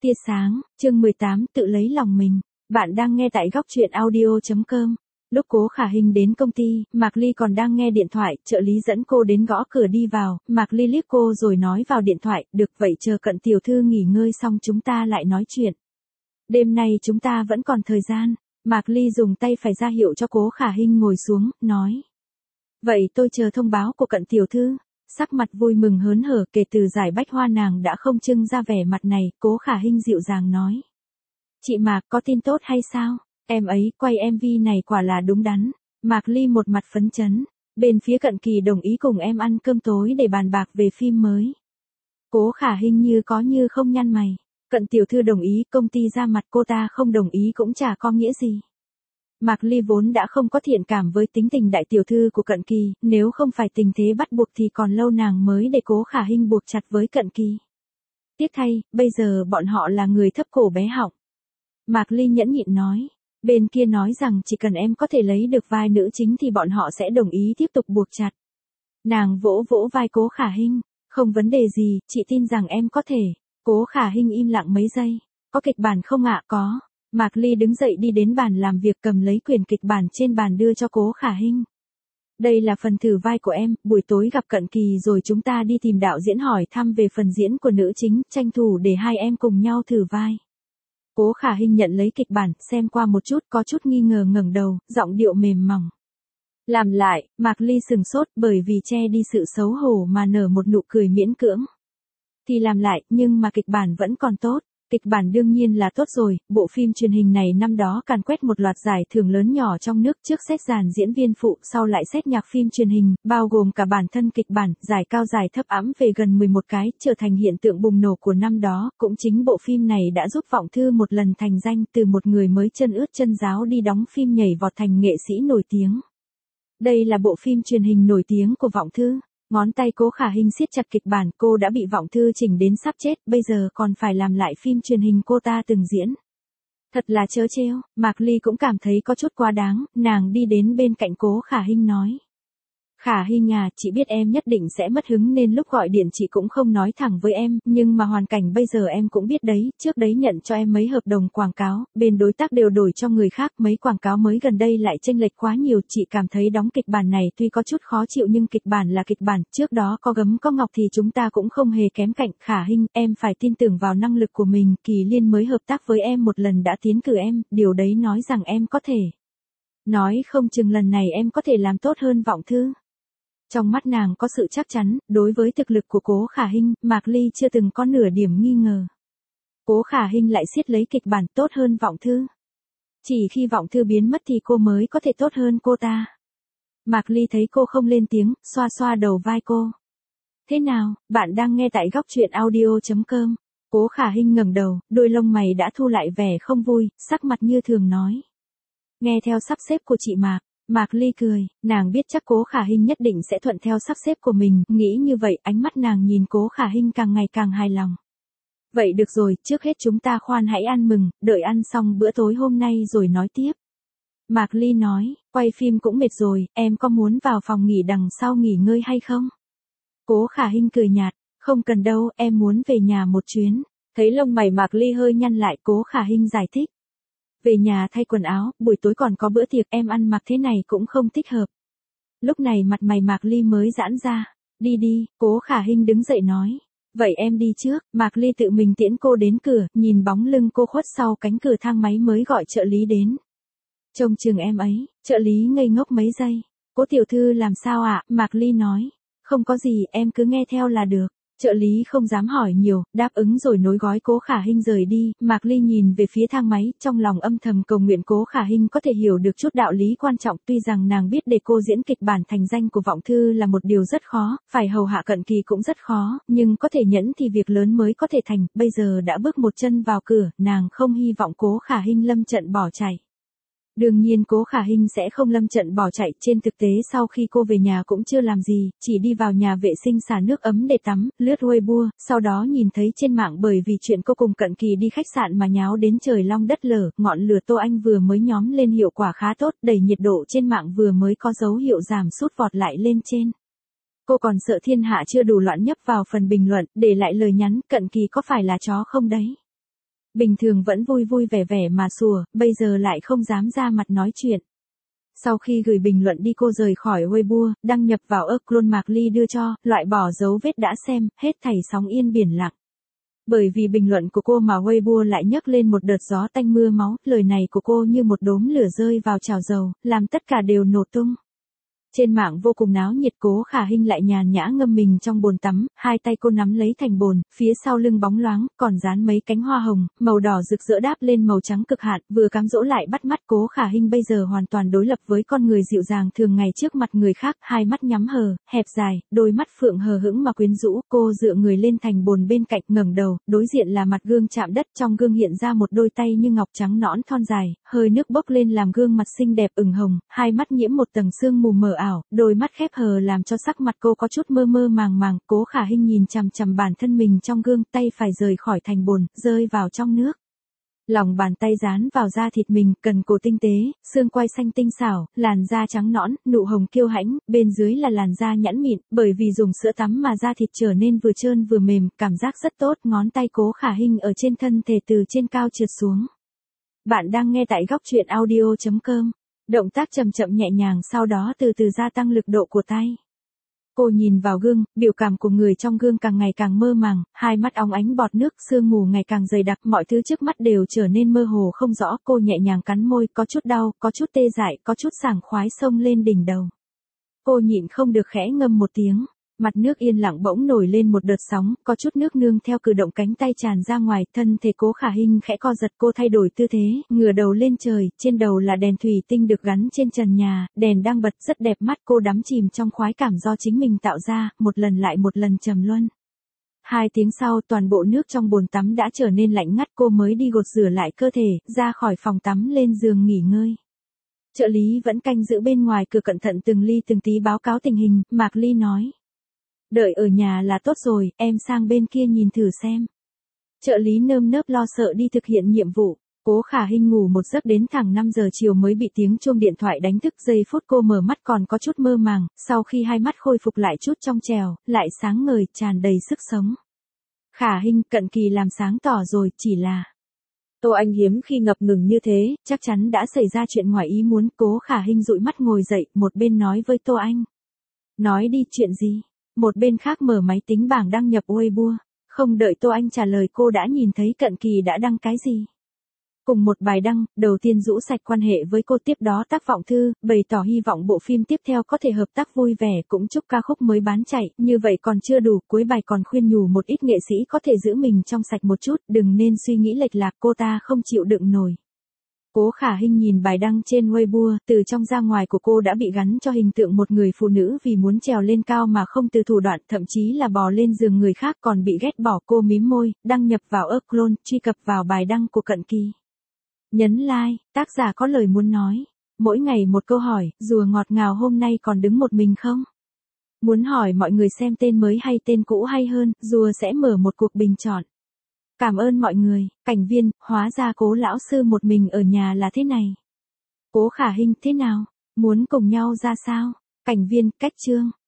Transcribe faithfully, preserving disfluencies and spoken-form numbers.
Tia sáng, chương mười tám, tự lấy lòng mình. Bạn đang nghe tại góc truyện audio chấm com. Lúc Cố Khả Hinh đến công ty, Mạc Ly còn đang nghe điện thoại, trợ lý dẫn cô đến gõ cửa đi vào, Mạc Ly liếc cô rồi nói vào điện thoại, được vậy chờ Cận tiểu thư nghỉ ngơi xong chúng ta lại nói chuyện. Đêm nay chúng ta vẫn còn thời gian. Mạc Ly dùng tay phải ra hiệu cho Cố Khả Hinh ngồi xuống, nói. Vậy tôi chờ thông báo của Cận tiểu thư. Sắc mặt vui mừng hớn hở, kể từ giải bách hoa nàng đã không trưng ra vẻ mặt này, Cố Khả Hinh dịu dàng nói. Chị Mạc có tin tốt hay sao? Em ấy quay em vê này quả là đúng đắn. Mạc Ly một mặt phấn chấn. Bên phía Cận Kỳ đồng ý cùng em ăn cơm tối để bàn bạc về phim mới. Cố Khả Hinh như có như không nhăn mày. Cận tiểu thư đồng ý, công ty ra mặt, cô ta không đồng ý cũng chả có nghĩa gì. Mạc Ly vốn đã không có thiện cảm với tính tình đại tiểu thư của Cận Kỳ, nếu không phải tình thế bắt buộc thì còn lâu nàng mới để Cố Khả Hinh buộc chặt với Cận Kỳ. Tiếc thay, bây giờ bọn họ là người thấp cổ bé họng. Mạc Ly nhẫn nhịn nói, bên kia nói rằng chỉ cần em có thể lấy được vai nữ chính thì bọn họ sẽ đồng ý tiếp tục buộc chặt. Nàng vỗ vỗ vai Cố Khả Hinh, không vấn đề gì, chị tin rằng em có thể. Cố Khả Hinh im lặng mấy giây, có kịch bản không ạ? Có. Mạc Ly đứng dậy đi đến bàn làm việc cầm lấy quyển kịch bản trên bàn đưa cho Cố Khả Hinh. Đây là phần thử vai của em, buổi tối gặp Cận Kỳ rồi chúng ta đi tìm đạo diễn hỏi thăm về phần diễn của nữ chính, tranh thủ để hai em cùng nhau thử vai. Cố Khả Hinh nhận lấy kịch bản, xem qua một chút có chút nghi ngờ ngẩng đầu, giọng điệu mềm mỏng. Làm lại, Mạc Ly sừng sốt bởi vì che đi sự xấu hổ mà nở một nụ cười miễn cưỡng. Thì làm lại, nhưng mà kịch bản vẫn còn tốt. Kịch bản đương nhiên là tốt rồi, bộ phim truyền hình này năm đó càn quét một loạt giải thưởng lớn nhỏ trong nước, trước xét dàn diễn viên phụ, sau lại xét nhạc phim truyền hình, bao gồm cả bản thân kịch bản, giải cao giải thấp ẵm về gần mười một cái, trở thành hiện tượng bùng nổ của năm đó, cũng chính bộ phim này đã giúp Vọng Thư một lần thành danh, từ một người mới chân ướt chân ráo đi đóng phim nhảy vọt thành nghệ sĩ nổi tiếng. Đây là bộ phim truyền hình nổi tiếng của Vọng Thư. Ngón tay Cố Khả Hinh siết chặt kịch bản, cô đã bị Vọng Thư chỉnh đến sắp chết, bây giờ còn phải làm lại phim truyền hình cô ta từng diễn. Thật là trớ trêu, Mạc Ly cũng cảm thấy có chút quá đáng, nàng đi đến bên cạnh Cố Khả Hinh nói. Khả Hinh à, chị biết em nhất định sẽ mất hứng nên lúc gọi điện chị cũng không nói thẳng với em, nhưng mà hoàn cảnh bây giờ em cũng biết đấy, trước đấy nhận cho em mấy hợp đồng quảng cáo, bên đối tác đều đổi cho người khác, mấy quảng cáo mới gần đây lại chênh lệch quá nhiều, chị cảm thấy đóng kịch bản này tuy có chút khó chịu nhưng kịch bản là kịch bản, trước đó có gấm có ngọc thì chúng ta cũng không hề kém cạnh. Khả Hinh, em phải tin tưởng vào năng lực của mình, Kỳ Liên mới hợp tác với em một lần đã tiến cử em, điều đấy nói rằng em có thể. Nói không chừng lần này em có thể làm tốt hơn Vọng Thư. Trong mắt nàng có sự chắc chắn, đối với thực lực của Cố Khả Hinh, Mạc Ly chưa từng có nửa điểm nghi ngờ. Cố Khả Hinh lại siết lấy kịch bản tốt hơn Vọng Thư. Chỉ khi Vọng Thư biến mất thì cô mới có thể tốt hơn cô ta. Mạc Ly thấy cô không lên tiếng, xoa xoa đầu vai cô. Thế nào, bạn đang nghe tại góc truyện audio chấm com. Cố Khả Hinh ngẩng đầu, đôi lông mày đã thu lại vẻ không vui, sắc mặt như thường nói. Nghe theo sắp xếp của chị Mạc. Mạc Ly cười, nàng biết chắc Cố Khả Hinh nhất định sẽ thuận theo sắp xếp của mình, nghĩ như vậy ánh mắt nàng nhìn Cố Khả Hinh càng ngày càng hài lòng. Vậy được rồi, trước hết chúng ta khoan hãy ăn mừng, đợi ăn xong bữa tối hôm nay rồi nói tiếp. Mạc Ly nói, quay phim cũng mệt rồi, em có muốn vào phòng nghỉ đằng sau nghỉ ngơi hay không? Cố Khả Hinh cười nhạt, không cần đâu, em muốn về nhà một chuyến. Thấy lông mày Mạc Ly hơi nhăn lại, Cố Khả Hinh giải thích. Về nhà thay quần áo, buổi tối còn có bữa tiệc, em ăn mặc thế này cũng không thích hợp. Lúc này mặt mày Mạc Ly mới giãn ra. Đi đi, Cố Khả Hinh đứng dậy nói. Vậy em đi trước, Mạc Ly tự mình tiễn cô đến cửa, nhìn bóng lưng cô khuất sau cánh cửa thang máy mới gọi trợ lý đến. Trông chừng em ấy, trợ lý ngây ngốc mấy giây. Cố tiểu thư làm sao ạ? Mạc Ly nói. Không có gì, em cứ nghe theo là được. Trợ lý không dám hỏi nhiều, đáp ứng rồi nối gói Cố Khả Hinh rời đi. Mạc Ly nhìn về phía thang máy, trong lòng âm thầm cầu nguyện Cố Khả Hinh có thể hiểu được chút đạo lý quan trọng, tuy rằng nàng biết để cô diễn kịch bản thành danh của Vọng Thư là một điều rất khó, phải hầu hạ Cận Kỳ cũng rất khó, nhưng có thể nhẫn thì việc lớn mới có thể thành, bây giờ đã bước một chân vào cửa, nàng không hy vọng Cố Khả Hinh lâm trận bỏ chạy. Đương nhiên Cố Khả Hinh sẽ không lâm trận bỏ chạy, trên thực tế sau khi cô về nhà cũng chưa làm gì, chỉ đi vào nhà vệ sinh xả nước ấm để tắm, lướt Weibo, sau đó nhìn thấy trên mạng bởi vì chuyện cô cùng Cận Kỳ đi khách sạn mà nháo đến trời long đất lở, ngọn lửa Tô Anh vừa mới nhóm lên hiệu quả khá tốt, đẩy nhiệt độ trên mạng vừa mới có dấu hiệu giảm sút vọt lại lên trên. Cô còn sợ thiên hạ chưa đủ loạn nhấp vào phần bình luận, để lại lời nhắn, Cận Kỳ có phải là chó không đấy? Bình thường vẫn vui vui vẻ vẻ mà sủa, bây giờ lại không dám ra mặt nói chuyện. Sau khi gửi bình luận đi cô rời khỏi Weibo, đăng nhập vào account Mạc Ly đưa cho, loại bỏ dấu vết đã xem, hết thảy sóng yên biển lặng. Bởi vì bình luận của cô mà Weibo lại nhấc lên một đợt gió tanh mưa máu, lời này của cô như một đốm lửa rơi vào chảo dầu, làm tất cả đều nổ tung. Trên mạng vô cùng náo nhiệt, Cố Khả Hinh lại nhàn nhã ngâm mình trong bồn tắm, hai tay cô nắm lấy thành bồn, phía sau lưng bóng loáng, còn dán mấy cánh hoa hồng, màu đỏ rực rỡ đáp lên màu trắng cực hạn, vừa cám dỗ lại bắt mắt. Cố Khả Hinh bây giờ hoàn toàn đối lập với con người dịu dàng thường ngày trước mặt người khác, hai mắt nhắm hờ, hẹp dài, đôi mắt phượng hờ hững mà quyến rũ, cô dựa người lên thành bồn bên cạnh, ngẩng đầu, đối diện là mặt gương chạm đất, trong gương hiện ra một đôi tay như ngọc trắng nõn thon dài, hơi nước bốc lên làm gương mặt xinh đẹp ửng hồng, hai mắt nhiễm một tầng sương mù mờ ảo, đôi mắt khép hờ làm cho sắc mặt cô có chút mơ mơ màng màng. Cố Khả Hinh nhìn chằm chằm bản thân mình trong gương, tay phải rời khỏi thành bồn, rơi vào trong nước. Lòng bàn tay dán vào da thịt mình, cần cổ tinh tế, xương quai xanh tinh xảo, làn da trắng nõn, nụ hồng kiêu hãnh, bên dưới là làn da nhẵn mịn, bởi vì dùng sữa tắm mà da thịt trở nên vừa trơn vừa mềm, cảm giác rất tốt. Ngón tay Cố Khả Hinh ở trên thân thể từ trên cao trượt xuống. Bạn đang nghe tại góc truyện audio chấm com. Động tác chậm chậm nhẹ nhàng, sau đó từ từ gia tăng lực độ của tay. Cô nhìn vào gương, biểu cảm của người trong gương càng ngày càng mơ màng, hai mắt óng ánh bọt nước, sương mù ngày càng dày đặc, mọi thứ trước mắt đều trở nên mơ hồ không rõ. Cô nhẹ nhàng cắn môi, có chút đau, có chút tê dại, có chút sảng khoái xông lên đỉnh đầu. Cô nhịn không được khẽ ngâm một tiếng. Mặt nước yên lặng bỗng nổi lên một đợt sóng, có chút nước nương theo cử động cánh tay tràn ra ngoài, thân thể Cố Khả Hinh khẽ co giật, cô thay đổi tư thế, ngửa đầu lên trời, trên đầu là đèn thủy tinh được gắn trên trần nhà, đèn đang bật rất đẹp mắt, cô đắm chìm trong khoái cảm do chính mình tạo ra, một lần lại một lần trầm luân. Hai tiếng sau, toàn bộ nước trong bồn tắm đã trở nên lạnh ngắt, cô mới đi gột rửa lại cơ thể, ra khỏi phòng tắm lên giường nghỉ ngơi. Trợ lý vẫn canh giữ bên ngoài cửa cẩn thận từng ly từng tí báo cáo tình hình, Mạc Ly nói. Đợi ở nhà là tốt rồi, em sang bên kia nhìn thử xem. Trợ lý nơm nớp lo sợ đi thực hiện nhiệm vụ. Cố Khả Hinh ngủ một giấc đến thẳng năm giờ chiều mới bị tiếng chuông điện thoại đánh thức, giây phút cô mở mắt còn có chút mơ màng, sau khi hai mắt khôi phục lại chút trong trèo, lại sáng ngời, tràn đầy sức sống. Khả Hinh, cận kỳ làm sáng tỏ rồi, chỉ là... Tô Anh hiếm khi ngập ngừng như thế, chắc chắn đã xảy ra chuyện ngoài ý muốn. Cố Khả Hinh dụi mắt ngồi dậy, một bên nói với Tô Anh. Nói đi, chuyện gì? Một bên khác mở máy tính bảng đăng nhập Weibo. Không đợi Tô Anh trả lời cô đã nhìn thấy cận kỳ đã đăng cái gì. Cùng một bài đăng, đầu tiên rũ sạch quan hệ với cô, tiếp đó tác vọng thư, bày tỏ hy vọng bộ phim tiếp theo có thể hợp tác vui vẻ, cũng chúc ca khúc mới bán chạy. Như vậy còn chưa đủ, cuối bài còn khuyên nhủ một ít nghệ sĩ có thể giữ mình trong sạch một chút, đừng nên suy nghĩ lệch lạc, cô ta không chịu đựng nổi. Cố Khả Hinh nhìn bài đăng trên Weibo, từ trong ra ngoài của cô đã bị gắn cho hình tượng một người phụ nữ vì muốn trèo lên cao mà không từ thủ đoạn, thậm chí là bò lên giường người khác còn bị ghét bỏ. Cô mím môi, đăng nhập vào account, truy cập vào bài đăng của cận kỳ. Nhấn like, tác giả có lời muốn nói. Mỗi ngày một câu hỏi, rùa ngọt ngào hôm nay còn đứng một mình không? Muốn hỏi mọi người xem tên mới hay tên cũ hay hơn, rùa sẽ mở một cuộc bình chọn. Cảm ơn mọi người. Cảnh viên, hóa ra Cố lão sư một mình ở nhà là thế này. Cố Khả Hinh, thế nào? Muốn cùng nhau ra sao? Cảnh viên, cách chương.